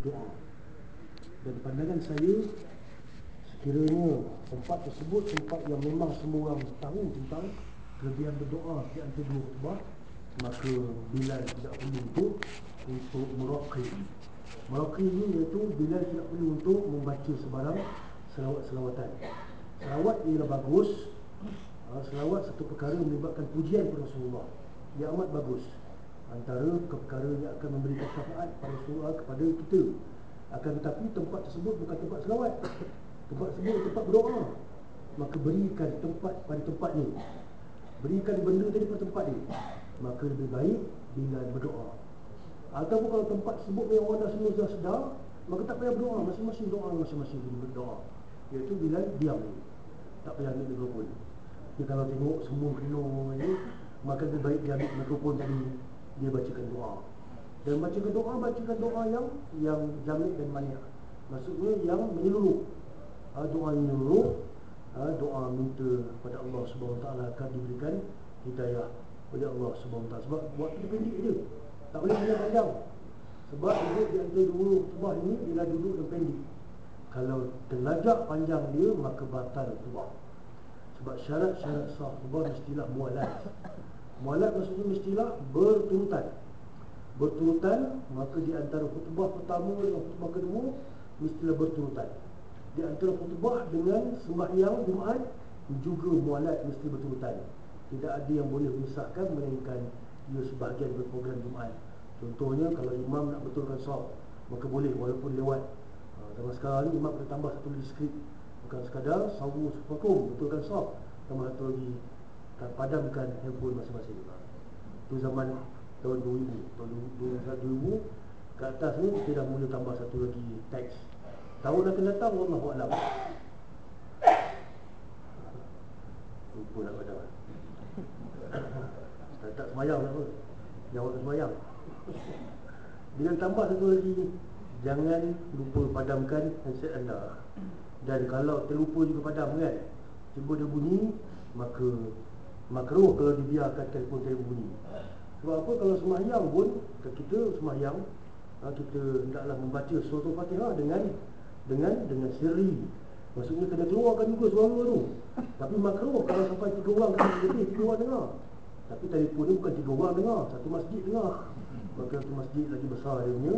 doa. Dan pandangan saya, sekiranya tempat tersebut tempat yang memang semua orang tahu tentang kelebihan berdoa di antara dua khutbah, maka Bilal tidak perlu untuk meraqi. Meraqi ini iaitu Bilal tidak perlu untuk membaca sebarang selawat-selawatan. Selawat ialah bagus. Selawat satu perkara menyebabkan pujian kepada Rasulullah. Ia amat bagus. Antara perkara yang akan memberikan syafaat pada Rasulullah kepada kita. Akan tetapi tempat tersebut bukan tempat selawat. Tempat tersebut tempat berdoa. Maka berikan tempat pada tempat ni. Berikan benda tadi pada tempat ni. Maka lebih baik bila berdoa. Ataupun kalau tempat tersebut memang orang dah semua dah sedar, maka tak payah berdoa, masing-masing doa masing-masing berdoa. Iaitu bila diam ni. Tak payah ambil mikrofon. Jadi kalau tengok semua penuh ni, maka lebih baik dia ambil mikrofon tadi, dia bacakan doa. Dan bacakan doa yang jamik dan maniak. Maksudnya yang menyeluruh. Doa yang menyeluruh, doa minta pada Allah Subhanahu Wa Taala akan diberikan hidayah oleh Allah Subhanahu Wa Taala. Sebab waktu dia pendek je. Tak boleh panjang-panjang. Sebab duduk di antara dua khutbah ini ialah duduk yang pendek. Kalau terlajak panjang dia, maka batal khutbah. Sebab syarat-syarat sah khutbah mestilah mualat. Mualat maksudnya mestilah berturutan. Berturutan, maka di antara khutbah pertama dan khutbah kedua mestilah berturutan. Di antara khutbah dengan sembahyang Jumaat juga mualat mesti berturutan. Tidak ada yang boleh memisahkan melainkan ia sebahagian berprogram Jumaat. Contohnya kalau imam nak betulkan saf, maka boleh walaupun lewat. Zaman sekarang ni imam boleh tambah satu lagi skrip. Bukan sekadar sawu sufakum, betulkan saf, tambah satu lagi padamkan handphone masing-masing. Itu zaman tahun 2000. Tahun 2000 ke atas ni kita dah mula tambah satu lagi teks. Tahun akan datang wallahu a'lam. Lupa nak padam. Tak semayang apa. Jawab semayang. Dengan tambah satu lagi, jangan lupa padamkan handset anda. Dan kalau terlupa juga padam kan, cuba dia bunyi, maka makruh kalau dibiarkan telefon saya bunyi. Sebab apa? Kalau semayang pun, kita semayang, kita hendaklah membaca surah Al-Fatihah dengan siri. Maksudnya kena keluarkan juga suara tu. Tapi makruh kalau sampai 3 orang lebih 3 orang dengar. Tapi telefon ni bukan 3 orang dengar, satu masjid dengar. Maka satu masjid lagi besar dia punya,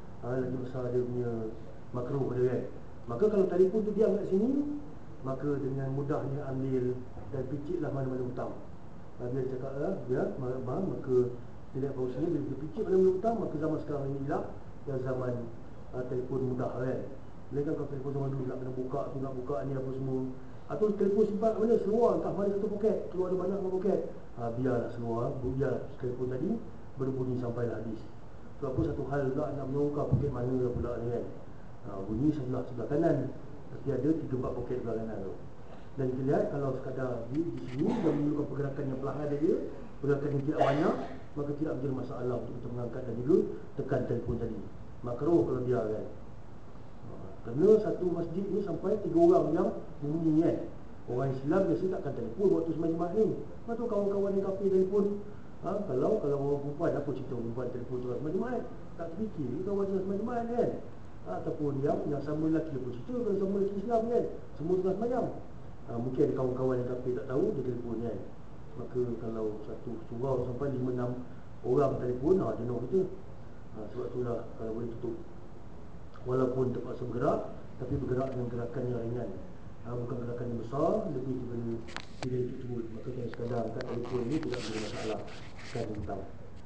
makruh dia kan. Maka kalau telefon tu diam kat sini, maka dengan mudahnya ambil dan picitlah mana-mana hutang. Dia cakap dia maka tidak tahu sini bila dia picit mana-mana hutang, maka zaman sekarang ni lah yang zaman telefon mudah kan. Mereka kalau telefon zaman dulu nak kena buka tu, nak buka ni apa semua. Atau telefon simpan kat mana, seluar entah mana satu poket, keluar ada banyak poket. Biarlah seluar, biar telefon tadi berbunyi sampailah habis. Sebab apa satu hal pula nak menongkar poket mana pula ni kan. Bunyi sebelah kanan, tapi ada 3-4 poket sebelah kanan tu. Dan kita lihat kalau sekadar di sini dia memerlukan pergerakan yang perlahan dia, pergerakan yang tidak banyak, maka tidak menjadi masalah untuk kita mengangkat dan juga tekan telefon tadi. Makruh kalau biar kan. Kerana satu masjid ni sampai 3 orang yang bunyi kan. Orang Islam biasa takkan telefon waktu sembahyang Jumaat ni. Lepas tu kawan-kawan yang kafir telefon. Kalau orang perempuan, apa cerita perempuan telefon tu sembahyang Jumaat? Tak terfikir kawan sembahyang Jumaat kan. Ataupun yang sama lelaki pun cerita, kalau sama lelaki Islam kan, semua tengah sembahyang. Mungkin ada kawan-kawan yang kafir tak tahu, dia telefon kan. Maka kalau satu surau sampai 5-6 orang telefon, jenuh kita. Sebab itulah kalau boleh tutup. Walaupun terpaksa bergerak, tapi bergerak dengan gerakan yang ringan. Bukan gerakan yang besar, lebih daripada tidak itu tersebut. Maka jangan sekadar angkat telefon ini tidak ada masalah. Kan tentang.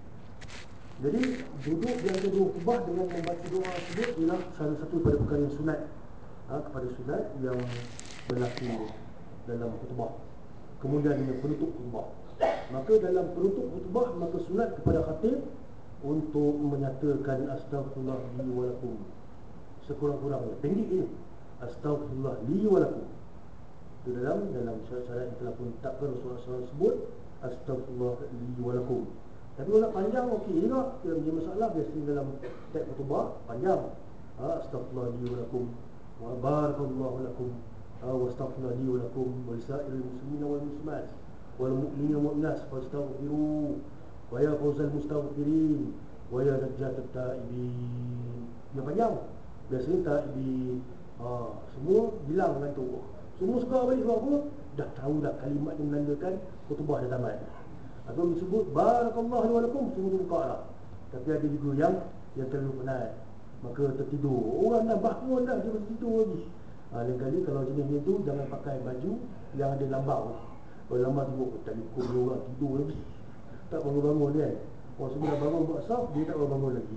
Jadi duduk di antara dua khutbah dengan membaca doa tersebut ialah salah satu pada perkara yang sunat, kepada sunat yang berlaku dalam khutbah. Kemudian yang penutup khutbah. Maka dalam penutup khutbah, maka sunat kepada khatib untuk menyatakan astaghfirullah li wa lakum. Sekurang-kurangnya pendek ini, astaghfirullah li wa lakum. Itu dalam syarat-syarat yang telah pun ditetapkan Rasulullah SAW sebut astaghfirullah li wa lakum. Tapi kalau nak panjang okey juga, dia menjadi masalah. Biasanya dalam teks khutbah panjang, astaghfirullah li wa lakum wa barakallahu lakum wa astaghfirullah li wa lakum wa lisairil muslimina wal muslimat wal mu'minina wal mu'minat fastaghfiru wa ya fawzal mustaghfirin wa ya najatat taibin. Dia panjang. Biasanya tak di semua bilang dengan tu. Semua suka balik sebab apa? Dah tahu dah kalimat yang menandakan khutbah dah tamat. Atau disebut barakallahu li wa lakum, semua tu buka lah. Tapi ada juga yang terlalu penat, maka tertidur. Orang dah bangun dah, dia masih tidur lagi. Lain kali kalau jenis itu jangan pakai baju yang ada lambang. Kalau lambang tengok tadi kubur orang tidur lagi, tak bangun-bangun kan. Orang semua dah bangun buat saf, dia tak bangun lagi.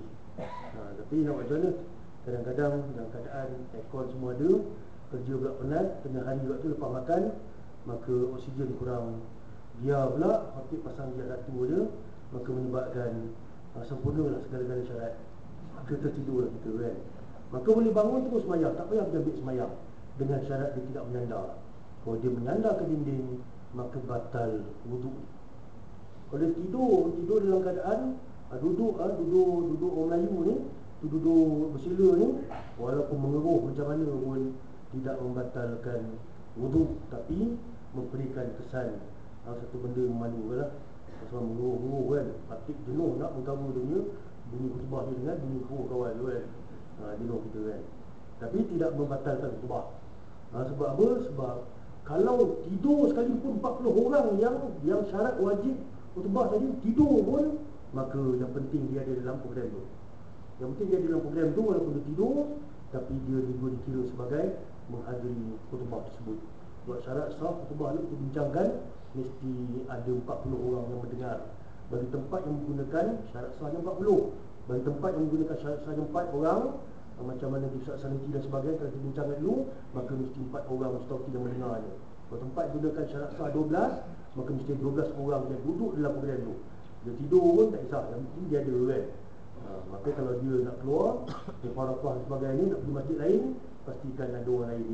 Tapi nak macam mana? Kadang-kadang dalam keadaan aircon semua ada, kerja pula penat, tengah hari waktu lepas makan, maka oksigen kurang. Dia pula khatib pasang dia satu je, maka menyebabkan sempurnalah segala-gala syarat. Maka tertidurlah kita kan. Maka boleh bangun terus semayang, tak payah berjambik semayang, dengan syarat dia tidak menyandar. Kalau dia menyandar ke dinding, maka batal wuduk. Kalau dia tidur dalam keadaan duduk orang Melayu ni, duduk bersila ni, walaupun mengeruh macam mana pun tidak membatalkan wuduk, tapi memberikan kesan satu benda yang memalukan lah. Sebab mengeruh kan, hati jenuh nak mengkamu dunia, bunyi khutbah dia dengan bunyi keruh kawan tu kan. Jenuh kita kan. Tapi tidak membatalkan khutbah. Sebab apa? Sebab kalau tidur sekalipun 40 orang yang syarat wajib khutbah tadi tidur pun, maka yang penting dia ada dalam program tu. Yang penting dia ada dalam program tu, walaupun dia tidur, tapi dia juga dikira sebagai menghadiri khutbah tersebut. Buat syarat sah khutbah ni dibincangkan, mesti ada 40 orang yang mendengar. Bagi tempat yang menggunakan syarat sahnya 40, bagi tempat yang menggunakan syarat sahnya 4 orang, macam mana di Ustaz Saniti dan sebagainya, kalau dibincangkan dulu, maka mesti 4 orang mustauti yang mendengarnya. Kalau tempat gunakan syarat sah 12, maka mesti 12 orang yang duduk dalam program tu. Dia tidur pun tak kisah, yang penting dia ada kan. Maka kalau dia nak keluar Mufarakah dan sebagainya, nak pergi masjid lain, pastikan ada orang lain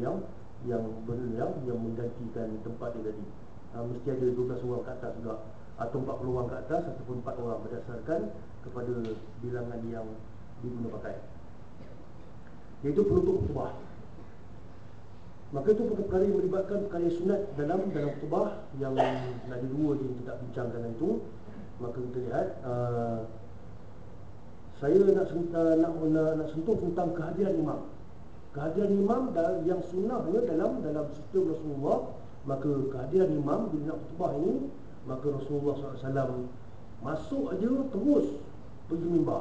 yang menggantikan tempat dia tadi. Mesti ada 12 orang ke atas juga, atau 40 orang ke atas, ataupun 4 orang, berdasarkan kepada bilangan yang diguna pakai. Iaitu penutup khutbah. Maka itu perkara yang melibatkan perkara sunat dalam khutbah, yang ada dua yang kita bincangkan itu. Maka kita lihat, saya nak sentuh tentang kehadiran imam. Kehadiran imam yang sunnahnya dalam sistem Rasulullah. Maka kehadiran imam bila nak khutbah ini, maka Rasulullah SAW masuk aja terus pergi mimbar.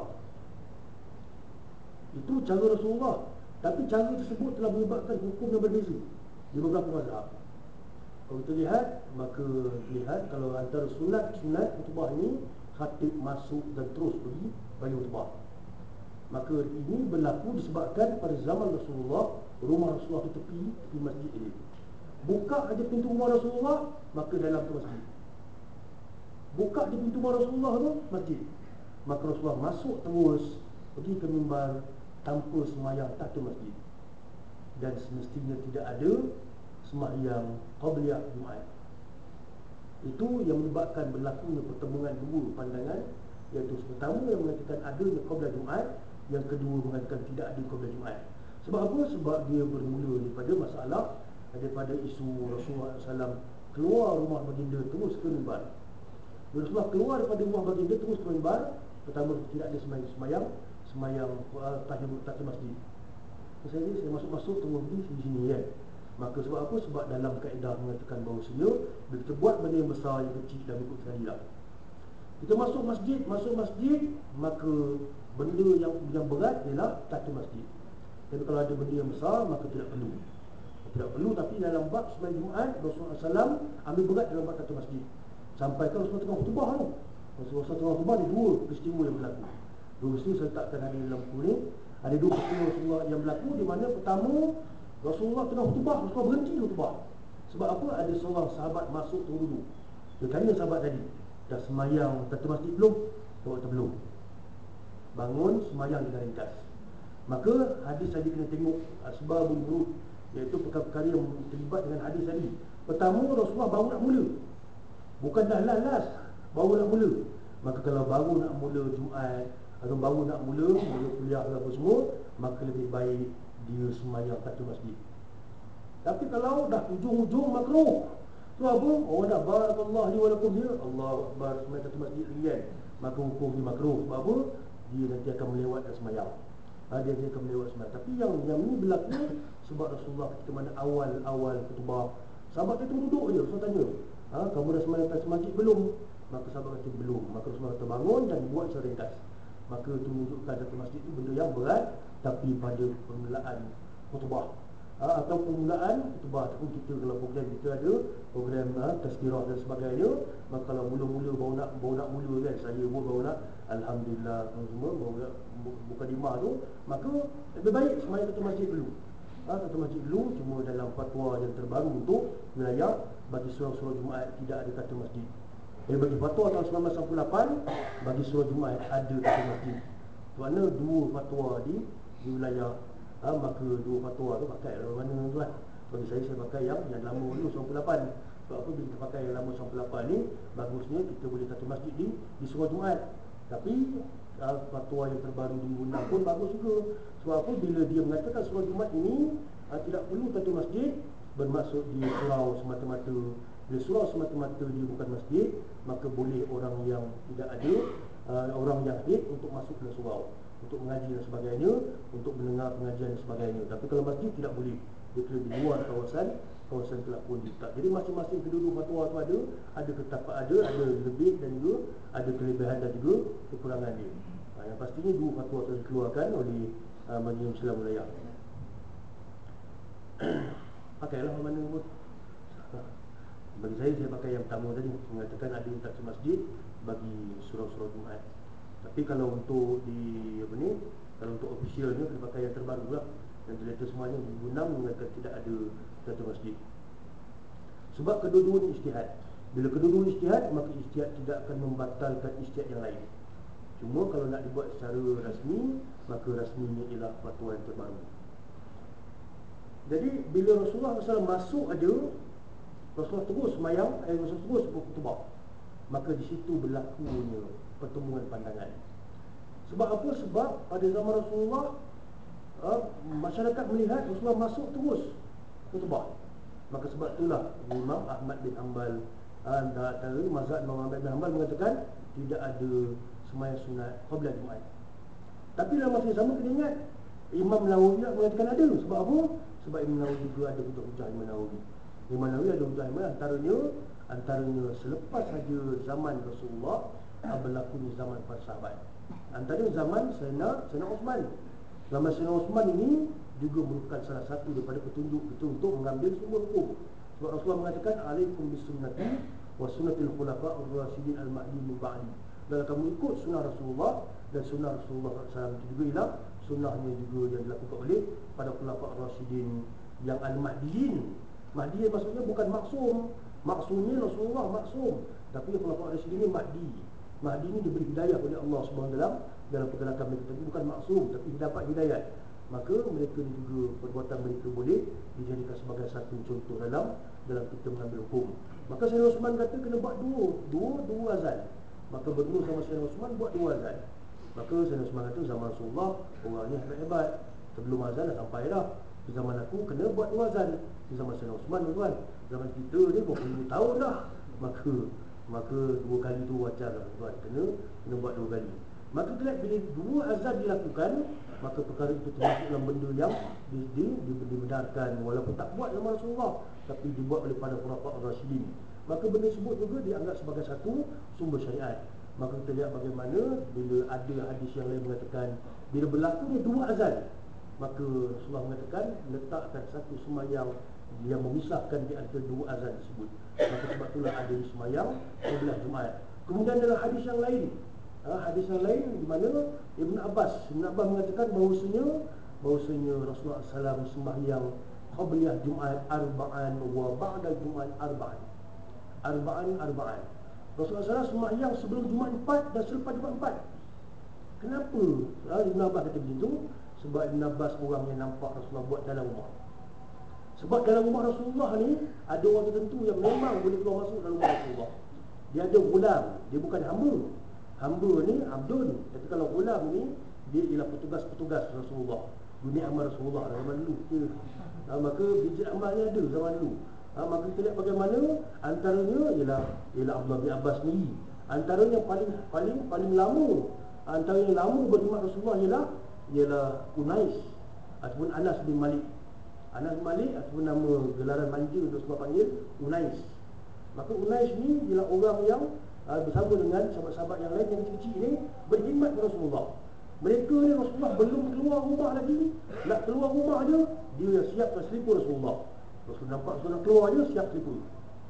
Itu cara Rasulullah. Tapi cara tersebut telah menyebabkan hukum yang berbeza di beberapa mazhab. Kalau kita lihat, maka lihat kalau antara sunat khutbah ini, khatib masuk dan terus pergi bagi khutbah. Maka ini berlaku disebabkan pada zaman Rasulullah, rumah Rasulullah itu tepi masjid ini. Buka aja pintu rumah Rasulullah, maka dalam tu masjid. Buka di pintu rumah Rasulullah tu masjid. Maka Rasulullah masuk terus pergi ke mimbar tanpa sembahyang tahta masjid. Dan semestinya tidak ada sembahyang qabliyah Jumaat. Itu yang menyebabkan berlakunya pertemuan dua pandangan, iaitu pertama yang mengatakan adanya qabliyah Jumaat, yang kedua mengatakan tidak ada qabliyah Jumaat. Sebab apa? Sebab dia bermula daripada masalah, daripada isu Rasulullah SAW keluar rumah baginda terus ke mimbar. Rasulullah keluar daripada rumah baginda terus ke mimbar, pertama tidak ada sembahyang tahiyat masjid. Saya masuk terus di sini kan. Maka sebab apa? Sebab dalam kaedah mengatakan bahawasanya bila kita buat benda yang besar, yang kecil, dan ikut sekali lah. Kita masuk masjid, maka benda yang berat ialah tahta masjid. Tapi kalau ada benda yang besar, maka tidak perlu. Tapi dalam bab sembahyang Jumaat, Rasulullah SAW ambil berat dalam bab tahta masjid. Sampai kalau Rasulullah tengah khutbah tu, Rasulullah tengah khutbah, ada dua peristiwa yang berlaku. Dua peristiwa saya letakkan ada dalam buku ni. Ada dua peristiwa Rasulullah yang berlaku, di mana pertama, Rasulullah tengah khutbah, Rasulullah berhenti khutbah. Sebab apa? Ada seorang sahabat masuk terus duduk. Dia tanya sahabat tadi, dah sembahyang tahta masjid belum? Sahabat kata belum. Bangun sembahyang dengan ringkas. Maka hadis tadi kena tengok asbabul wurud, iaitu perkara-perkara yang terlibat dengan hadis tadi. Pertama, Rasulullah baru nak mula, bukan dah last, baru nak mula. Maka kalau baru nak mula Jumaat, atau baru nak mula kuliah apa semua, maka lebih baik dia sembahyang tahta masjid. Tapi kalau dah hujung-hujung makruh, tu apa? Orang dah barakallahu li wa lakum, dia Allahu akbar sembahyang tahta masjid lagi kan, maka hukum dia makruh. Sebab apa? Dia nanti akan melewatkan sembahyang. dia akan melewat sembahyang. Tapi yang ni berlaku sebab Rasulullah ketika mana awal khutbah, sahabat itu duduk je. Rasulullah tanya, kamu dah sembahyang atas masjid belum? Maka sahabat kata belum. Maka Rasulullah kata bangun dan buat secara ringkas. Maka itu menunjukkan satu masjid itu benda yang berat. Tapi pada permulaan khutbah, atau permulaan khutbah, ataupun kita kalau program kita ada program tazkirah dan sebagainya, maka kalau mula-mula baru nak mula kan, saya pun baru nak alhamdulillah semua baru nak mukadimah tu, maka lebih baik sembahyang satu masjid dulu. Satu masjid dulu. Cuma dalam fatwa yang terbaru untuk wilayah, bagi surau-surau Jumaat tidak ada kata masjid. Bagi fatwa tahun 1998, bagi surau Jumaat ada kata masjid. Kerana dua fatwa di wilayah, maka dua fatwa tu pakai mana tu lah. Bagi saya pakai yang lama dulu 98. Sebab apa, bila kita pakai yang lama 98 ni, bagusnya kita boleh kata masjid di surau Jumaat. Tapi fatwa yang terbaru di Undang pun bagus juga. Sebab apa, bila dia mengatakan surau Jumaat ini tidak perlu kata masjid, bermaksud dia surau semata-mata. Bila surau semata-mata dia bukan masjid, maka boleh orang yang tidak ada, orang yang haid untuk masuk ke surau, untuk mengaji dan sebagainya, untuk mendengar pengajian dan sebagainya. Tapi kalau masjid tidak boleh, dia kena di luar kawasan telah pun diletak. Jadi masing-masing kedua-dua fatwa tu ada ketapat, ada lebih dan juga ada kelebihan dan juga kekurangan dia. Yang pastinya dua fatwa telah dikeluarkan oleh Majlis Islam Wilayah. Pakailah mana pun. Bagi saya pakai yang pertama tadi, mengatakan ada kata masjid bagi surau-surau Jumaat. Tapi kalau untuk kalau untuk officialnya, kita pakai yang terbaru lah, yang terletak semuanya di Gunang mengatakan tidak ada kata masjid. Sebab kedua-dua ijtihad. Bila kedua-dua ijtihad, maka ijtihad tidak akan membatalkan ijtihad yang lain. Cuma kalau nak dibuat secara rasmi, maka rasminya ialah fatwa yang terbaru. Jadi bila Rasulullah SAW masuk ada, Rasulullah terus sembahyang, Rasulullah terus berkhutbah, maka di situ berlakunya pertemuan pandangan. Sebab apa? Sebab pada zaman Rasulullah, masyarakat melihat Rasulullah masuk terus khutbah. Maka sebab itulah Imam Ahmad bin Hanbal, antara mazhab Imam Ahmad bin Hanbal mengatakan tidak ada sembahyang sunat qabla Jumaat. Tapi dalam masa yang sama kena ingat, Imam Nawawi mengatakan ada. Sebab apa? Sebab Imam Nawawi juga ada hujah Imam Nawawi. Imam Nawawi ada hujah antaranya selepas saja zaman Rasulullah, berlakunya zaman para sahabat. Antara zaman Sayyidina Uthman. Zaman Sayyidina Uthman ini juga merupakan salah satu daripada petunjuk itu untuk mengambil sumber hukum. Sebab Rasulullah mengatakan alaikum bisunnati wa sunnatil khulafa'ur rasyidin al-mahdi min ba'di. Dan kamu ikut sunnah Rasulullah, dan sunnah Rasulullah SAW itu juga ialah sunnahnya juga yang dilakukan oleh pada khulafa'ur rasyidin yang al-mahdiyin. Mahdi maksudnya bukan maksum. Maksumnya Rasulullah maksum, tapi khulafa'ur rasyidin ini mahdi. Mahdi ini diberi hidayah oleh Allah SWT dalam pergerakan mereka, tapi bukan maksum, tapi dapat hidayah. Maka mereka juga, perbuatan mereka boleh dijadikan sebagai satu contoh dalam kita mengambil hukum. Maka Sayyidina Uthman kata kena buat dua azan. Maka berdua sama Sayyidina Uthman buat dua azan. Maka Sayyidina Uthman kata zaman Rasulullah orangnya hebat-hebat, sebelum azan dah sampai dah. Di zaman aku kena buat dua azan. Di zaman Sayyidina Uthman tuan, zaman kita ni 20 tahun dah. Maka dua kali tu wajar lah tuan, kena buat dua kali. Maka bila dua azan dilakukan, maka perkara itu termasuk dalam benda yang dibenarkan, walaupun tak buat zaman Rasulullah, tapi dibuat oleh para khulafa'ur rasyidin. Maka benda tersebut juga dianggap sebagai satu sumber syariat. Maka kita lihat bagaimana bila ada hadis yang lain mengatakan bila berlakunya dua azan, maka Rasulullah mengatakan letakkan satu sembahyang yang memisahkan di antara dua azan tersebut. Maka sebab itulah ada sembahyang sebelah Jumaat. Kemudian dalam hadis yang lain, di mana Ibn Abbas mengatakan bahawasanya Rasulullah SAW sembahyang qabliyah Jumaat arba'an wa ba'da Jumaat arba'an. Rasulullah SAW sembahyang sebelum Jumaat 4 dan selepas Jumaat 4. Kenapa Ibn Abbas kata begitu? Sebab Ibn Abbas orang yang nampak Rasulullah buat dalam rumah. Sebab dalam rumah Rasulullah ni ada orang tertentu yang memang boleh keluar masuk dalam rumah Rasulullah. Dia ada gulam, dia bukan hamba. Hamba ni abdun. Tapi kalau gulam ni, dia ialah petugas-petugas Rasulullah. Dunia amal Rasulullah zaman dulu. Maka biji amalnya ada zaman dulu. Maka kita lihat bagaimana antaranya ialah Abdullah bin Abbas sendiri. Antaranya paling lama, antara yang lama berkhidmat Rasulullah ialah ialah Unais ataupun Anas bin Malik. Anas bin Malik ataupun nama gelaran manja Rasulullah panggil Unais. Maka Unais ni ialah orang yang bersama dengan sahabat-sahabat yang lain yang kecil-kecil ini berkhidmat kepada Rasulullah. Mereka ni Rasulullah belum keluar rumah lagi, nak keluar rumah je dia siap selipur Rasulullah. Rasulullah nampak Rasulullah nak keluar je siap selipur.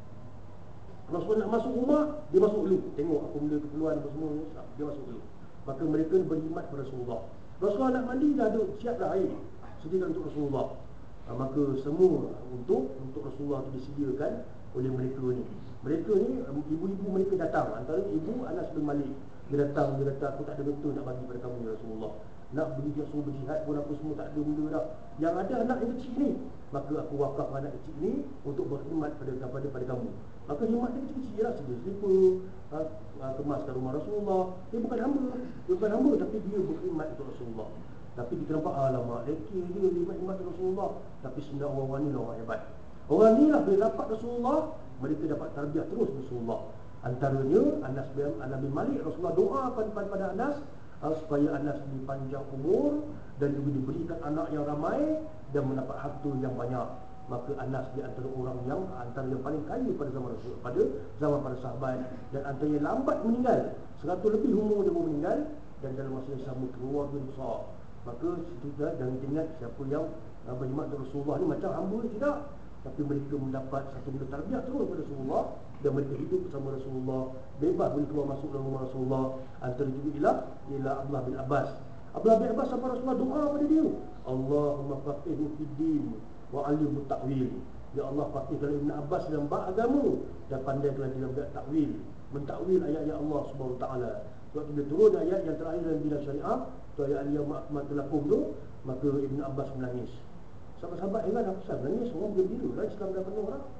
Rasulullah nak masuk rumah, dia masuk dulu. Tengok apa benda keperluan apa semua, dia masuk dulu. Maka mereka berkhidmat kepada Rasulullah. Rasulullah nak mandi dah ada, siap dah air sediakan untuk Rasulullah. Maka semua untuk Rasulullah itu disediakan oleh mereka ni. Mereka ni ibu-ibu mereka datang. Antara ibu Anas bin Malik, dia datang aku tak ada betul nak bagi pada kamu ya Rasulullah. Nak beli dia suruh berjihad pun apa semua tak ada benda dah. Yang ada anak yang kecil ni, maka aku wakaf anak kecil ni untuk berkhidmat pada kamu. Maka khidmat dia kecil-kecil lah, sedia selipar, kemaskan rumah Rasulullah. Dia bukan hamba, tapi dia berkhidmat untuk Rasulullah. Tapi kita nampak alamak lekir dia khidmat Rasulullah. Tapi sebenarnya orang-orang ni lah orang hebat. Orang ni lah bila dapat Rasulullah, mereka dapat tarbiyah terus Rasulullah. Antaranya Anas bin Malik, Rasulullah doa pada Anas supaya Anas ini panjang umur dan juga diberikan anak yang ramai dan mendapat harta yang banyak. Maka Anas di antara orang yang paling kaya pada zaman Rasul, pada zaman para sahabat, dan antara yang lambat meninggal, 100 lebih umur dia baru meninggal, dan dalam masa yang sama keluarga besar. Maka situ jangan ingat siapa yang berkhidmat kepada Rasulullah ni macam hamba tidak, tapi mereka mendapat satu benda tarbiyah terus pada Rasulullah dan mereka hidup bersama Rasulullah, bebas boleh keluar masuk dalam rumah Rasulullah. Antara juga ialah Abdullah bin Abbas. Abdullah bin Abbas sampai Rasulullah doa pada dia, Allahumma faqihhu fid din wa 'allimhu ta'wil. Ya Allah, faqihkan Ibn Abbas dalam bab agama dan pandaikan dalam bab takwil, mentakwil ayat-ayat Allah Subhanahu wa taala. Sebab bila turun ayat yang terakhir dalam bidang syariah, tu ayat al-yawma akmaltu lakum tu, maka Ibn Abbas menangis. Sahabat-sahabat heran, apa sebab menangis? Orang bergembira lah, Islam dah penuh dah.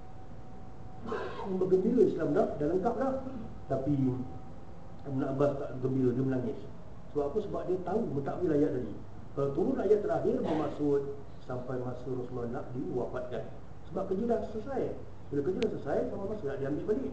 Orang bergembira, Islam dah lengkap dah. Tapi Ibn Abbas tak gembira, dia menangis. Sebab apa? Sebab dia tahu mentakwil ayat tadi. Kalau turun ayat terakhir bermaksud sampai masa Rasulullah nak diwafatkan. Sebab kerja dah selesai. Bila kerja dah selesai, sama masa nak diambil balik.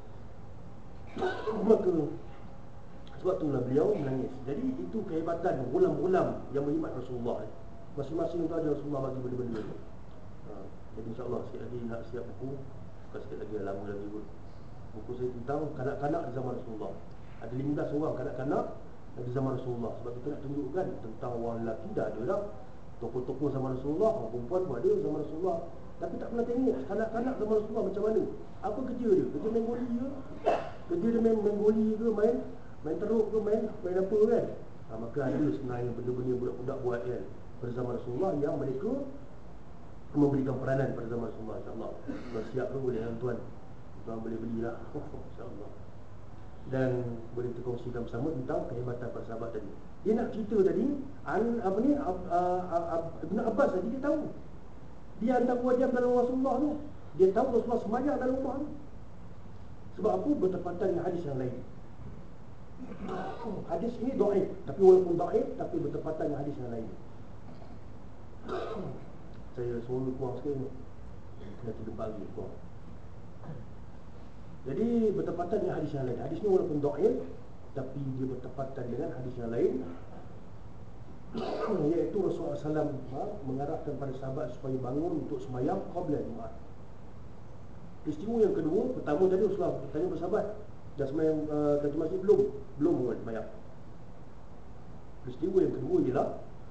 Maka sebab itulah beliau menangis. Jadi itu kehebatan ulam-ulam yang berkhidmat Rasulullah. Masing-masing tu ada Rasulullah bagi benda-benda. Jadi insyaAllah sikit lagi nak siap buku. Bukan sikit lagi, lama lagi pun. Buku saya tentang kanak-kanak di zaman Rasulullah. Ada 15 orang kanak-kanak di zaman Rasulullah. Sebab kita nak tunjukkan tentang orang lelaki dah ada dah. Tokoh-tokoh zaman Rasulullah, orang perempuan pun ada zaman Rasulullah. Tapi tak pernah tengok kanak-kanak zaman Rasulullah macam mana. Apa kerja dia? Kerja main goli ke? Kerja dia main goli ke? Main teruk ke? Main apa kan? Maka ada sebenarnya benda-benda budak-budak buat kan pada zaman Rasulullah yang mereka memberikan peranan pada zaman Rasulullah. InsyaAllah bersiap tu boleh tuan boleh belilah InsyaAllah. Dan boleh kita kongsikan bersama tentang kehebatan para sahabat tadi. Dia nak cerita tadi Ibn Abbas tadi, dia tahu dia hantar wajib dalam Rasulullah tu. Dia tahu Rasulullah semayang dalam rumah tu. Sebab apa? Bertepatan dengan hadis yang lain. Hadis ini dhaif, tapi walaupun dhaif tapi bertepatan dengan hadis yang lain. Saya suruh kurang sikit ni, kena 3 pagi kurang. Jadi bertepatan dengan hadis yang lain. Hadis ni walaupun dhaif tapi dia bertepatan dengan hadis yang lain, iaitu Rasulullah SAW mengarahkan pada sahabat supaya bangun untuk sembahyang qabla Jumaat. Peristiwa yang kedua, pertama tadi Rasulullah tanya kepada sahabat, dah sembahyang ke masjid belum bangun sembahyang. Peristiwa yang kedua ialah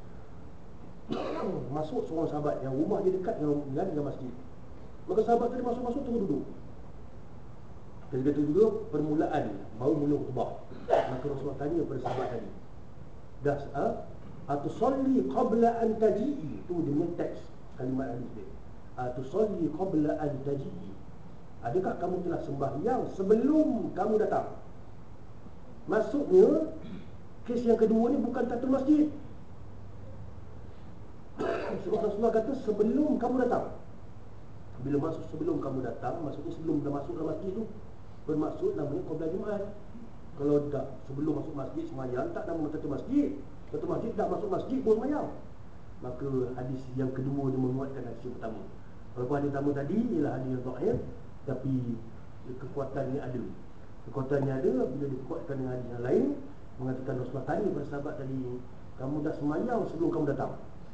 masuk seorang sahabat yang rumah dia dekat dengan masjid. Maka sahabat tadi masuk terus duduk. Dan kata juga permulaan baru mula khutbah. Maka Rasulullah tanya kepada sahabat tadi, dah atusalli qabla an taji'i. Tu dengan teks kalimat hadis dia. Atusalli qabla an taji'i. Adakah kamu telah sembahyang sebelum kamu datang? Maksudnya kes yang kedua ni bukan tatul masjid. Sebab Rasulullah kata sebelum kamu datang. Bila masuk sebelum kamu datang, maksudnya sebelum dah masuk dalam masjid tu, bermaksud namanya qabla Jumaat. Kalau dah sebelum masuk masjid sembahyang, tak nama tatul masjid. Tatul masjid dah masuk masjid pun sembahyang. Maka hadis yang kedua ni menguatkan hadis yang pertama. Walaupun hadis pertama tadi ialah hadis yang dhaif, tapi kekuatannya ada. Kekuatannya ada bila dikuatkan dengan hadis yang lain. Mengatakan Rasulullah tanya pada sahabat tadi, kamu dah semayang sebelum kamu datang.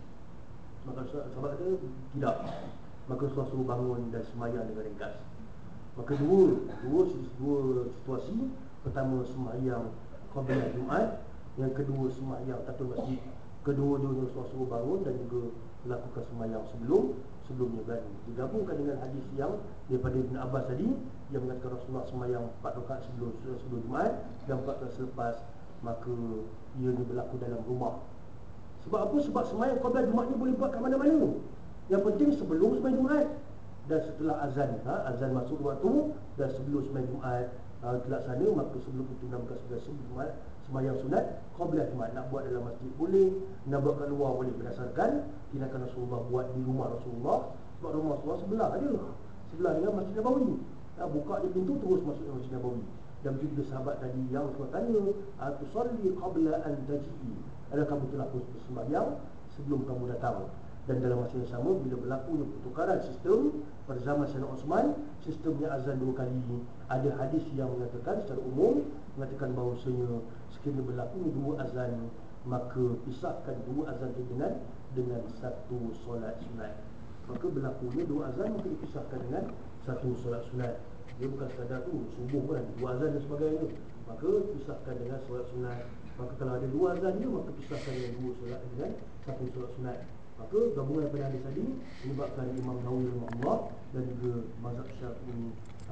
Maka sahabat kata tidak. Maka Rasulullah suruh bangun dan semayang dengan ringkas. Maka dua situasi. Pertama semayang qabla Jumaat, yang kedua semayang tatul masjid. Kedua-duanya Rasulullah suruh bangun dan juga melakukan semayang sebelumnya kan. Digabungkan dengan hadis yang daripada Ibn Abbas tadi yang mengatakan Rasulullah semayang 4 rakaat sebelum Jumaat dan 4 rakaat selepas, maka ianya berlaku dalam rumah. Sebab apa? Sebab semayang qabla Jumaat ni boleh buat kat mana-mana. Yang penting sebelum semayang Jumaat dan setelah azan, azan masuk waktu dan sebelum semayang Jumaat terlaksana, maka sebelum itu namakan sebagai Jumaat, semayang sunat qabla Jumaat. Nak buat dalam masjid boleh, nak buat kat luar boleh, berdasarkan tindakan Rasulullah buat di rumah Rasulullah. Sebab rumah Rasulullah sebelah ada, sebelah dengan Masjid Nabawi. Buka je pintu terus masuk ke Masjid Nabawi. Dan juga sahabat tadi yang Rasulullah tanya, tusalli qabla an taji'i, adakah kamu telah bersembahyang sebelum kamu datang? Dan dalam masa yang sama, bila berlaku pertukaran sistem pada zaman Sayyidina Osman, sistemnya azan 2 kali, ada hadis yang mengatakan secara umum mengatakan bahawasanya sekiranya berlaku 2 azan, maka pisahkan 2 azan itu dengan satu solat sunat. Maka berlakunya 2 azan, maka dipisahkan dengan satu solat sunat. Dia bukan sekadar tu subuh kan 2 azan dan sebagainya, maka pisahkan dengan solat sunat. Maka kalau ada 2 azan dia, maka pisahkan dengan 2 solat dengan satu solat sunat. Maka gabungan daripada hadis tadi menyebabkan Imam Nawawi rahimahullah dan juga mazhab Syafi'i,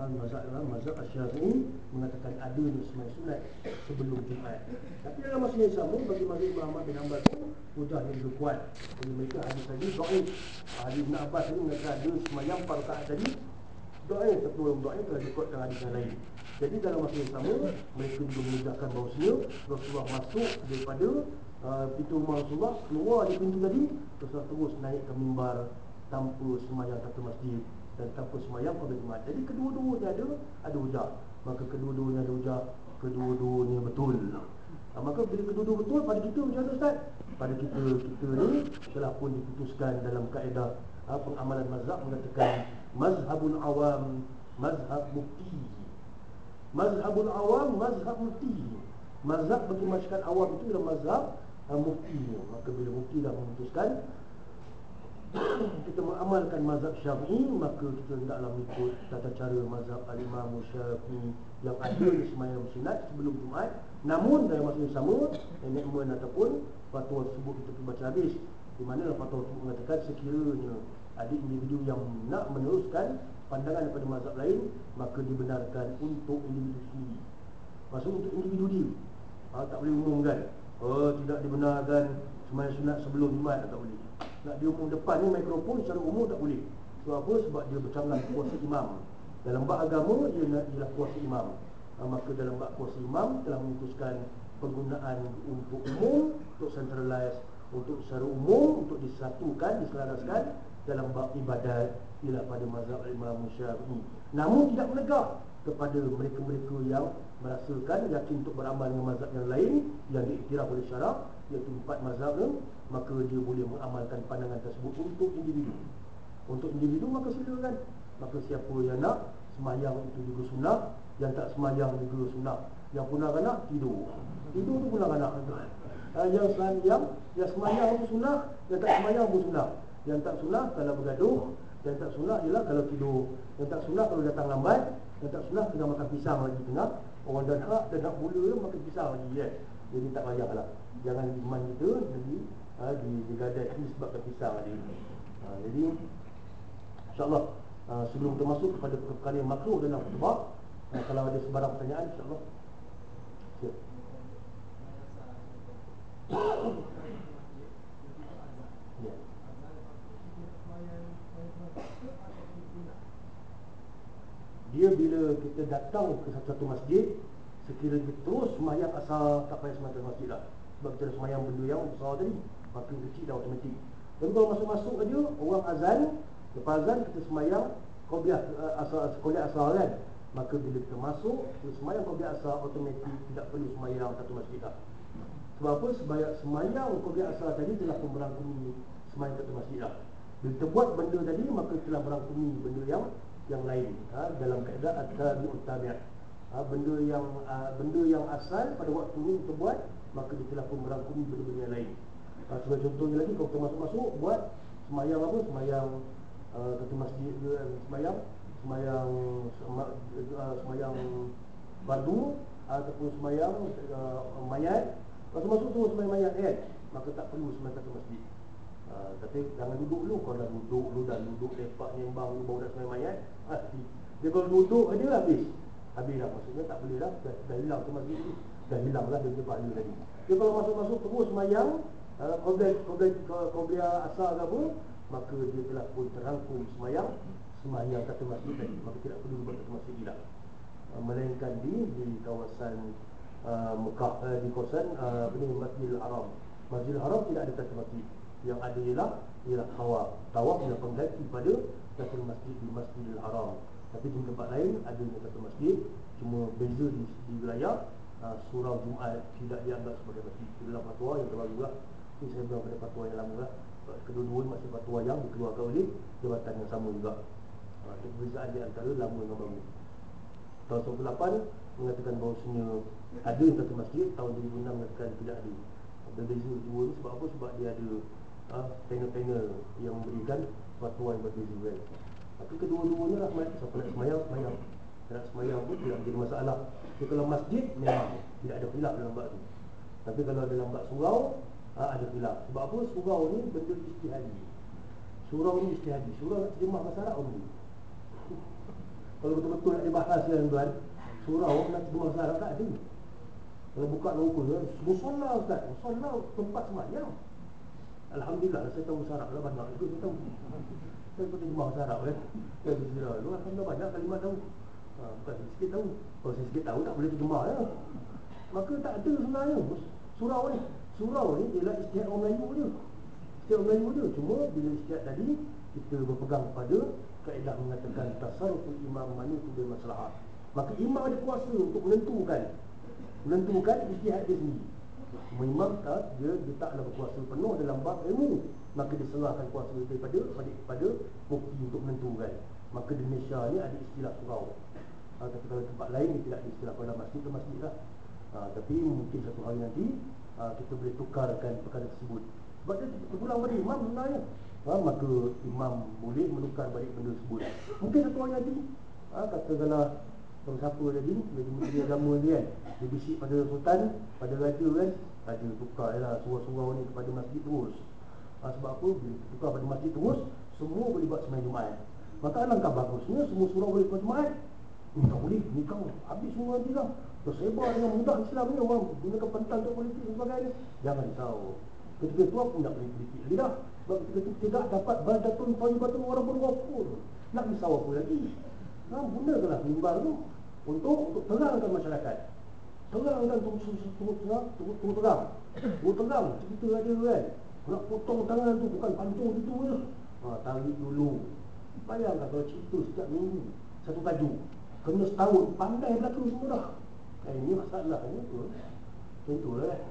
mazhab Syafi'i mengatakan adanya sembahyang sunat sebelum Jumaat. Tapi dalam masa yang sama, bagi mazhab Imam Ahmad bin Hanbal tu hujah yang juga kuat. Bagi mereka hadis tadi dhaif. Hadis Ibn Abbas tadi mengatakan ada sembahyang 4 rakaat tadi dhaif, tapi orang dhaif telah dikuatkan hadis yang lain. Jadi dalam masa yang sama, mereka juga menunjukkan bahawasanya Rasulullah masuk daripada pintu rumah Rasulullah, keluar dari pintu tadi, Rasulullah terus naik ke mimbar tanpa semayang satu masjid dan tanpa semayang pada Jumaat. Jadi kedua-duanya ada hujah. Maka kedua-duanya ada hujah, kedua-duanya betul. Maka bila kedua-dua betul, pada kita macam mana Ustaz? Pada kita ni telah pun diputuskan dalam kaedah pengamalan mazhab mengatakan mazhabul awam mazhab mufti. Mazhabul awam mazhab mufti. Mazhab bagi masyarakat awam itu adalah mazhab mufti. Maka bila mufti dah memutuskan kita mengamalkan mazhab Syafi'i, maka kita hendaklah mengikut tata cara mazhab al-Imam Syafi'i yang ada di sembahyang sunat sebelum Jumaat. Namun dalam masa yang sama, enakmen ataupun fatwa tersebut kita perlu baca habis, di mana fatwa tersebut mengatakan sekiranya ada individu yang nak meneruskan pandangan daripada mazhab lain, maka dibenarkan untuk individu sendiri. Maksud untuk individu dia, tak boleh umumkan. Tidak dibenarkan sembahyang sunat sebelum Jumaat, tak boleh. Nak diumum depan ni mikrofon secara umum tak boleh. Sebab apa? Sebab dia bercanggah kuasa imam. Dalam bab agama dia ialah kuasa imam. Maka dalam bab kuasa imam telah memutuskan penggunaan untuk umum, untuk centralize, untuk secara umum, untuk disatukan, diselaraskan dalam bab ibadat ialah pada mazhab Imam Syafi'i. Namun tidak menegak kepada mereka-mereka yang merasakan yakin untuk beramal dengan mazhab yang lain yang diiktiraf oleh syarak, iaitu 4 mazhab tu, maka dia boleh mengamalkan pandangan tersebut untuk individu. Untuk individu maka silakan. Maka siapa yang nak semayang itu juga sunnah, yang tak semayang juga sunnah. Yang punah kanak tidur tu punah kanak tuan. Yang semayang pun sunnah, yang tak semayang pun sunnah. Yang tak sunnah kalau bergaduh, yang tak sunnah ialah kalau tidur. Yang tak sunnah kalau datang lambat, yang tak sunnah tengah makan pisang lagi tengah. Orang dah nak mula makan pisang lagi kan. Jadi tak payahlah. Jangan iman kita jadi digadai disebabkan pisang tadi. Jadi insya-Allah sebelum kita masuk kepada perkara yang makruh dalam khutbah, kalau ada sebarang pertanyaan insya-Allah. Siap. Ya. Dia bila kita datang ke satu masjid, sekiranya terus semayang asal, tak payah semayang masjid lah. Sebab kita dah semayang benda yang besar tadi, maka kecil dah automatik. Dan kalau masuk-masuk aja, orang azan, lepas azan kita semayang qabliyah asal kan. Maka bila kita masuk, kita semayang qabliyah asal, automatik tidak perlu semayang satu masjid lah. Sebab apa? Sebab semayang qabliyah asal tadi telah pun merangkumi semayang satu masjid lah. Bila kita buat benda tadi, maka telah merangkumi benda yang lain, dalam kaedah at-tabi'ut tabi'. Benda yang asal pada waktu ini kita buat, maka dia telah pun merangkumi benda-benda yang lain. Sebagai contohnya lagi, kalau kita masuk-masuk buat semayang apa, semayang satu masjid ke, semayang semayang fardu ataupun semayang mayat, masuk-masuk terus semayang mayat kan, maka tak perlu semayang satu masjid. Tapi jangan duduk dulu. Kalau dah duduk dulu, dah duduk lepak nyembang dulu baru dah semayang mayat, dia kalau duduk aja habis dah, maksudnya tak boleh dah, dah hilang tu masjid tu, dah hilang lah dia pahala tadi. Dia kalau masuk-masuk terus semayang Qobliyah asar ke apa, maka dia telah pun terangkum semayang satu masjid tadi, maka tidak perlu buat satu masjid tidak. Melainkan di kawasan Mekah, di kawasan Masjidil Haram. Masjidil Haram tidak ada satu masjid. Yang ada ialah tawaf yang pengganti pada satu masjid di Masjidil Haram. Tapi di tempat lain ada satu masjid, cuma beza di wilayah. Surau Jumaat tidak dianggap sebagai masjid. Itu adalah fatwa yang terbaru lah. Ini saya bilang pada fatwa yang lama lah. Kedua-dua masih fatwa yang dikeluarkan oleh jabatan yang sama juga. Itu perbezaan di antara lama dengan baru. Tahun 1998 mengatakan bahawasanya ada yang kata masjid, tahun 2006 mengatakan tidak ada. Berbeza dua ni sebab apa? Sebab dia ada panel-panel yang memberikan fatwa yang berbeza kan. Tapi kedua-duanya rahmat. Siapa nak semayang nak semayang pun tidak menjadi masalah. Jadi kalau masjid memang tidak ada khilaf dalam bab tu. Tapi kalau dalam bab surau ada khilaf. Sebab apa? Surau ni benda ijtihadi. Surau ni ijtihadi. Surau nak terjemah bahasa Arab pun. Kalau betul-betul nak dibahas tuan, surau nak terjemah bahasa Arab tak ada. Kalau buka logo musolla ustaz, musolla tempat semayang. Alhamdulillah saya tahu bahasa Arab lah banyak itu saya tahu. Saya pun terjemah bahasa Arab kan. Saya berkira lu alhamdulillah banyak kalimat tahu. Bukan sikit tahu. Kalau saya sikit tahu tak boleh terjemah ya. Maka tak ada sebenarnya surau ni ialah istiad orang Melayu je. Istiad orang Melayu je. Cuma bila istiad tadi kita berpegang pada kaedah mengatakan tasarruful imam manitu bil maslahah. Maka imam ada kuasa untuk menentukan istiad dia sendiri. Imam dia taklah berkuasa penuh dalam bab ilmu, maka diserahkan kuasa pada mufti untuk menentukan. Maka di Malaysia ni ada istilah surau. Tapi kalau tempat lain dia tidak ada istilah. Kalau masjid ke masjid lah. Tapi mungkin satu hari nanti kita boleh tukarkan perkara tersebut. Sebab dia terpulang pada imam sebenarnya. Maka imam boleh menukar balik benda tersebut. Mungkin satu hari nanti katakanlah siapa jadi menteri agama dia kan, dia bisik pada sultan, pada raja kan, raja tukar lah surau-surau ni kepada masjid terus. Sebab apa? Bila tukar pada masjid terus, semua boleh buat sembahyang Jumaat. Maka alangkah bagusnya semua surau boleh buat Jumaat. Ni tak boleh, ni kau habis semua nanti lah. Tersebar dengan mudah Islam ni, orang gunakan pental untuk politik dan sebagainya. Jangan risau. Ketika tu aku nak boleh politik lagi dah. Sebab ketika tu tidak dapat baldatun thayyibatun walaupun ghafur. Nak risau apa lagi? Gunakanlah mimbar tu untuk terangkan masyarakat. Terangkan terus terang. Cerita ada kan. Nak potong tangan tu bukan pancung gitu je. Tarik dulu. Bayangkan kalau cerita setiap minggu satu tajuk, kena setahun, pandai berlaku semua dah. Ini masalahnya tu. Contohlah kan.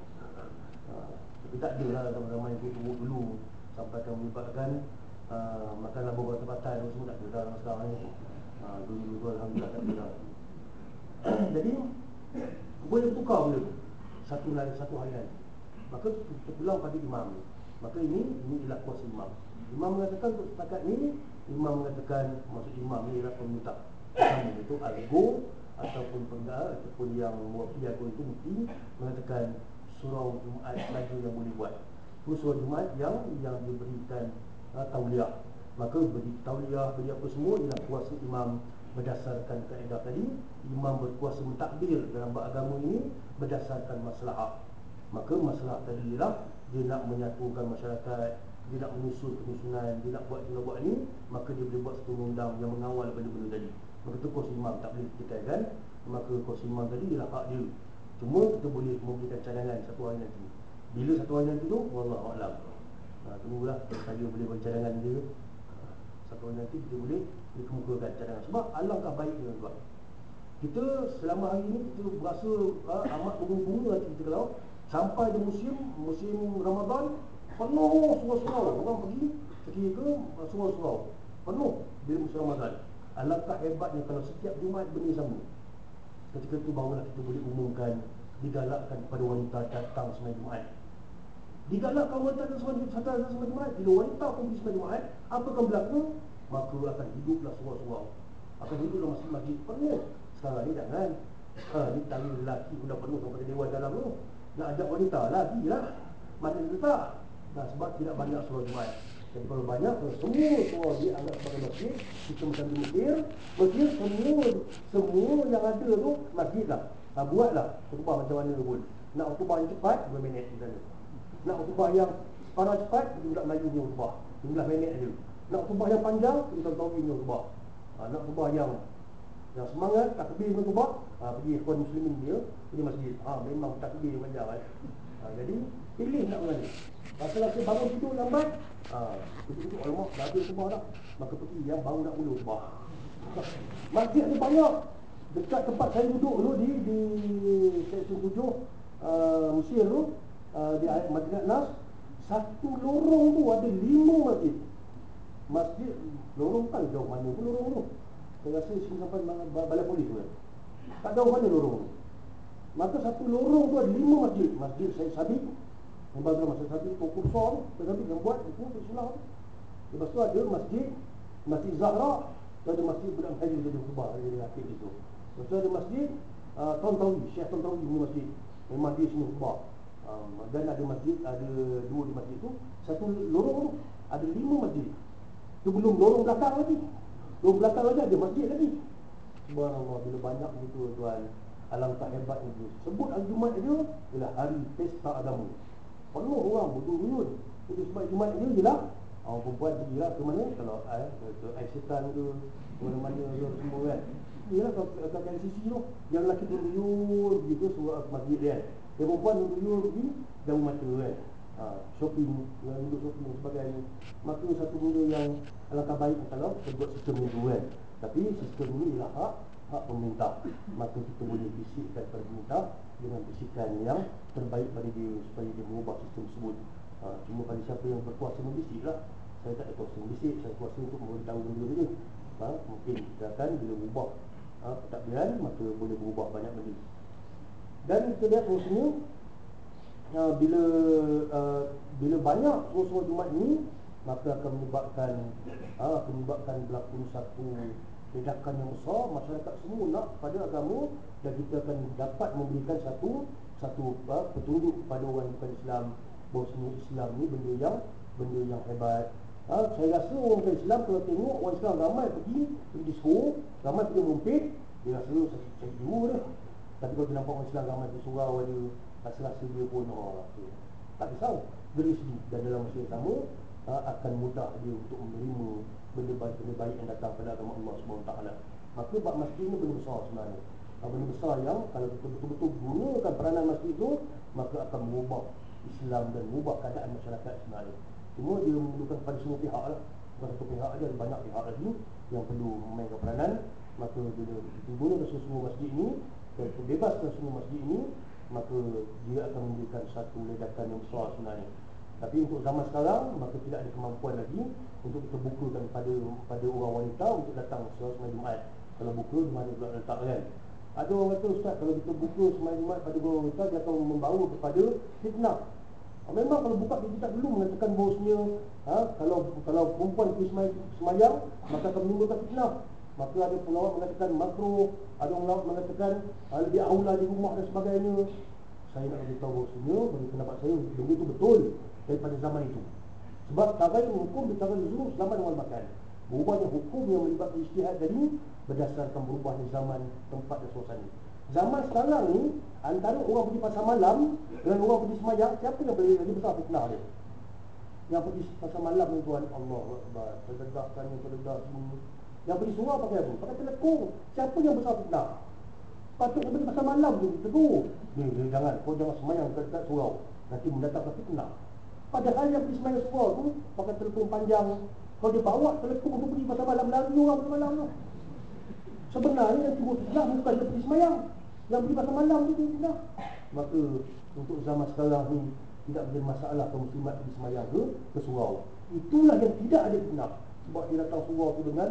Tapi tak adalah ramai-ramai yang turut dulu sampai akan melibatkan makanlah beberapa tempatan semua tak ada dah sekarang ni. Dulu tu alhamdulillah tak ada. Jadi boleh tukar benda satu hari nanti. Maka kita pulang pada imam. Maka ini ialah kuasa imam. Imam mengatakan untuk setakat ni, imam mengatakan maksud imam ni ialah peminta sama, iaitu argo ataupun penggal ataupun yang mewakili argo itu mesti mengatakan surau Jumaat saja yang boleh buat. Surau Jumaat yang diberikan tauliah. Maka beri tauliah, beri apa semua ialah kuasa imam berdasarkan kaedah tadi. Imam berkuasa mentakbir dalam bab agama ini berdasarkan maslahah. Maka masalah tadi ialah dia nak menyatukan masyarakat, dia nak menyusun penyusunan, dia nak buat ni, maka dia boleh buat satu undang yang mengawal benda-benda tadi. Maka itu kuasa imam, tak boleh dikatakan. Maka kuasa imam tadi ialah hak dia. Cuma kita boleh memberikan cadangan satu hari nanti. Bila satu hari nanti tu, wallahu a'lam. Tunggulah saya boleh beri cadangan dia. Satu hari nanti kita boleh dikemukakan cadangan. Sebab alangkah baiknya tuan. Kita selama hari ini kita berasa amat berbunga hati kita kalau sampai di musim Ramadan penuh surau-surau. Orang pergi ke surau-surau penuh bila musim Ramadan. Alangkah hebatnya kalau setiap Jumaat benda sama. Ketika itu barulah kita boleh umumkan, digalakkan kepada wanita datang sembahyang Jumaat. digalakkan wanita dan semua Jumaat. Bila wanita pun pergi sembahyang Jumaat, apa akan berlaku? Maka akan hiduplah surau-surau, akan hiduplah masjid-masjid penuh. Sekarang ni jangan, ni tali lelaki pun dah penuh sampai dewan dalam tu, nak ajak wanita lagi lah, mana dia letak? Nah, sebab tidak banyak surau Jumaat. Jadi kalau banyak, kalau semua surau dianggap sebagai masjid, kita macam di Mesir semua yang ada tu masjid lah. Buatlah khutbah macam mana pun. Nak khutbah yang cepat 2 minit di sana. Nak khutbah yang sekarang cepat, pergi budak Melayu punya khutbah 15 minit aja. Nak khutbah yang panjang, pergi Tantawi punya khutbah. Nak khutbah yang semangat, takbir punya khutbah, pergi Ikhwan Muslimin dia, pergi masjid. Memang takbir yang panjang kan. Jadi pilih nak mana. Rasa bangun tidur lambat, tidur alamak dah habis khutbah dah, maka pergi yang baru nak mula khutbah. Masjid ada banyak. Dekat tempat saya duduk dulu di Seksyen 7 Mesir tu, di Madinat Nas, satu lorong tu ada 5 masjid. Masjid lorong kan jauh mana pun lorong tu. Saya rasa sini sampai balai polis tu kan. Tak jauh mana lorong tu. Maka satu lorong tu ada 5 masjid. Masjid Syed Sabiq, yang baru Masjid Sabiq tu kursor tu, Syed Sabiq yang buat buku Islam tu. Lepas tu ada Masjid Zahra, ada masjid budak Melayu jadi khutbah dari akhir itu. Lepas tu ada masjid Tantawi, Syekh Tantawi punya masjid. Memang dia sini khutbah. Dan ada masjid, ada 2 di masjid tu. Satu lorong tu ada 5 masjid. Tu belum lorong belakang lagi. Lorong belakang lagi ada masjid lagi. Subhanallah, bila banyak begitu tuan. Alangkah hebatnya dia. Sebut Al-Jumaat dia ialah hari pesta agama. Penuh orang berduyun. Jadi sebab Jumaat dia jelah perempuan pergilah ke mana? Kalau ke Aisyatan ke mana-mana ke semua kan. Ialah kat LCC tu, yang lelaki berduyun begitu suruh masjid dia kan. Yang perempuan berduyun pergi jauh mata kan. Shopping, yang duduk shopping dan sebagainya. Maka satu benda yang alangkah baik kalau kita buat sistem itu kan. Tapi sistem ini ialah hak pemerintah. Maka kita boleh bisikkan kepada pemerintah dengan bisikan yang terbaik pada dia supaya dia mengubah sistem tersebut. Cuma pada siapa yang berkuasa membisik lah. Saya tak ada kuasa membisik, saya kuasa untuk memberitahu benda saja. Mungkin kita akan bila ubah pentadbiran, maka boleh berubah banyak benda. Dan kita lihat bahawasanya bila banyak surau-surau Jumaat ini, maka akan menyebabkan berlaku satu ledakan yang besar. Masyarakat semua nak pada agama, dan kita akan dapat memberikan satu petunjuk kepada orang bukan Islam bahawasanya Islam ni benda yang hebat. Saya rasa orang bukan Islam kalau tengok orang Islam ramai pergi disco, ramai pergi mumpit, dia rasa saya jiwa dah. Tapi kalau dia nampak orang Islam ramai pergi surau, ada rasa dia pun tak risau dari segi. Dan dalam masa yang sama akan mudah dia untuk menerima benda baik yang datang pada agama Allah SWT. Maka bab masjid ni benda besar sebenarnya. Benda besar yang kalau kita betul-betul gunakan peranan masjid itu, maka akan mengubah Islam dan mengubah keadaan masyarakat sebenarnya. Cuma dia memerlukan pada semua pihak lah. Bukan satu pihak aja, ada banyak pihak lagi yang perlu memainkan peranan. Maka bila kita gunakan semua masjid ini dan kita bebaskan semua masjid ini, maka dia akan memberikan satu ledakan yang besar sebenarnya. Tapi untuk zaman sekarang, maka tidak ada kemampuan lagi untuk kita bukakan pada orang wanita untuk datang sembahyang Jumaat. Kalau buka, di mana pula letak kan? Ada orang kata, Ustaz, kalau kita buka sembahyang Jumaat pada orang wanita, dia akan membawa kepada fitnah. Memang kalau buka kita dulu mengatakan bahawasanya kalau perempuan pergi sembahyang, maka akan menimbulkan fitnah. Maka ada ulama mengatakan makruh, ada ulama mengatakan lebih aula di rumah dan sebagainya. Saya nak beritahu bahawasanya bagi pendapat saya, benda itu betul daripada zaman itu. Sebab tarai hukum bicara zuhur zaman awal makan. Berubahnya hukum yang melibatkan ijtihad tadi berdasarkan berubahnya zaman, tempat dan suasana. Zaman sekarang ni, antara orang pergi pasar malam dengan orang pergi sembahyang, siapa yang lagi besar fitnah dia? Yang pergi pasar malam ni tuan, Allah Akbar, terdedahkan yang terdedah sini. Yang pergi surau pakai apa? Pakai telekung. Siapa yang besar fitnah? Patut pergi pasar malam tu tegur. Dia jangan, kau jangan sembahyang dekat surau, nanti mendatangkan fitnah. Padahal yang pergi sembahyang surau tu pakai telekung panjang. Kalau dia bawa telekung tu pergi pasar malam, lari orang pasar malam tu. Sebenarnya yang timbul fitnah bukan dia pergi sembahyang, yang pergi pasar malam tu fitnah. Maka untuk zaman sekarang ni tidak menjadi masalah kaum muslimat pergi sembahyang ke surau. Itulah yang tidak ada fitnah. Sebab dia datang surau tu dengan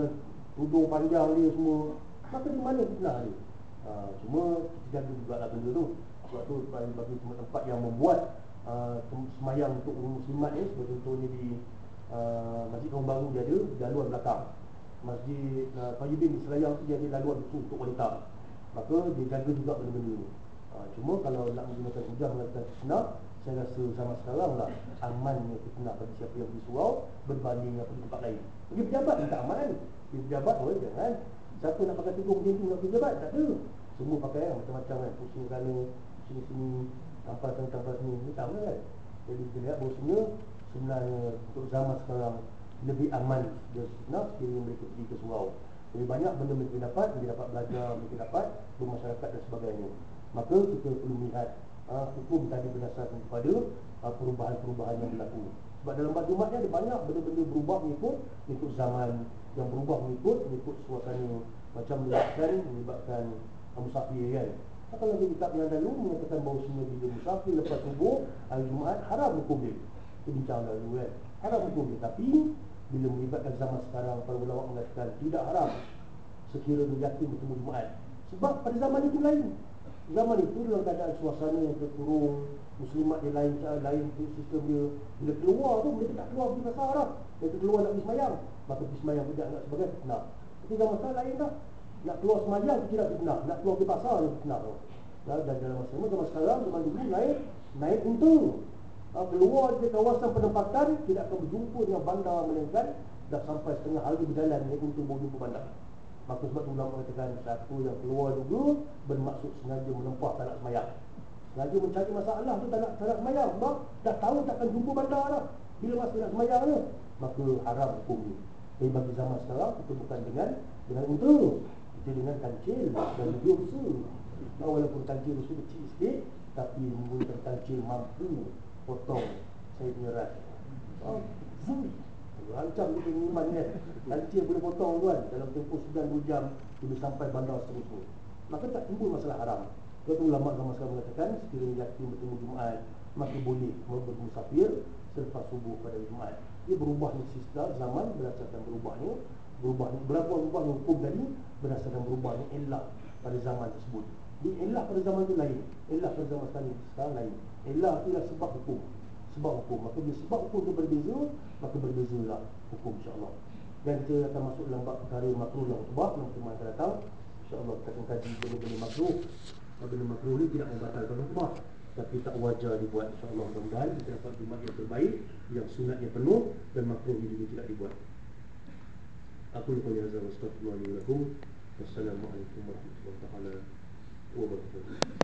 tudung panjang dia semua, maka di mana fitnah dia? Cuma kita jaga juga lah benda tu. Sebab tu bagi tempat yang membuat semayang untuk muslimat ni, seperti contohnya di Masjid Kaum Baru dia ada laluan belakang. Masjid Tayyibin di Selayang tu dia ada laluan khusus untuk wanita. Maka dia jaga juga benda-benda ni. Cuma kalau nak menggunakan hujah mengatakan fitnah, saya rasa zaman sekarang lah amannya fitnah bagi siapa yang pergi surau berbanding apa di tempat lain. Pergi pejabat ni tak aman. Pergi pejabat jangan. Siapa nak pakai tudung macam tu nak pergi pejabat? Tak ada. Semua pakai macam-macam kan, pusing sana, sini-sini, tampal sini, ni tak aman kan. Jadi kita lihat bahawasanya sebenarnya untuk zaman sekarang lebih aman dari fitnah sekiranya mereka pergi ke surau. Lebih banyak benda mereka dapat belajar, mereka dapat bermasyarakat dan sebagainya. Maka kita perlu melihat hukum tadi berdasarkan kepada perubahan-perubahan yang berlaku. Sebab dalam bab Jumaat ni ada banyak benda-benda berubah mengikut zaman, yang berubah mengikut suasana. Macam menyebabkan musafir kan. Kalau lagi kitab yang lalu mengatakan bahawa semua bila musafir lepas subuh hari Jumaat haram hukum dia. Kita bincang dahulu kan, haram hukum dia. Tapi bila melibatkan zaman sekarang, para ulama mengatakan tidak haram sekiranya yakin bertemu Jumaat. Sebab pada zaman itu lain. Zaman itu dalam keadaan suasana yang terkurung, muslimat dia lain sistem dia. Bila keluar tu, mereka tak keluar pergi pasar dah. Mereka keluar nak pergi semayang, maka pergi semayang tidak nak sebagai fitnah. Tapi zaman sekarang lain dah. Nak keluar semayang tu tidak fitnah, nak keluar pergi pasar tu fitnah tu. Dan dalam masa zaman sekarang, zaman dulu naik unta. Keluar dari kawasan penempatan, tidak akan berjumpa dengan bandar, melainkan dah sampai setengah hari berjalan naik unta baru jumpa bandar. Maka sebab tu ulama mengatakan siapa yang keluar juga bermaksud sengaja menempah tak nak semayang, sengaja mencari masalah tu, tak nak semayang, sebab dah tahu takkan jumpa bandar dah. Bila masa nak semayang tu, maka haram hukum ni. Jadi bagi zaman sekarang, kita bukan dengan unta, kita dengan kancil dan lebih besar. Walaupun kancil tu kecil sikit, tapi menggunakan kancil mampu potong saya punya ras. Rancam kita iman kan. Kancil boleh potong tuan dalam tempoh 9-2 jam bila sampai bandar seterusnya. Maka tak timbul masalah haram. Kalau ulama zaman sekarang mengatakan sekiranya yakin bertemu Jumaat, maka boleh bermusafir selepas subuh pada Jumaat. Ia berubahnya sistem zaman berdasarkan berubahnya hukum tadi berdasarkan berubahnya illah pada zaman tersebut. Di illah pada zaman itu lain, illah pada zaman sekarang lain. Illah itu adalah sebab hukum. Maka bila sebab hukum itu berbeza, maka berbezalah hukum insya-Allah. Dan kita akan masuk dalam bab perkara makruh dan mubah dalam pertemuan akan datang. Insya-Allah kita akan kaji benda-benda makruh. Benda makruh ni tidak membatalkan mubah, tapi tak wajar dibuat. Insya-Allah mudah-mudahan kita dapat Jumaat yang terbaik, yang sunatnya penuh dan makruhnya juga tidak dibuat. Aku lupa lihat astaghfirullahaladzim. Wassalamualaikum warahmatullahi wabarakatuh.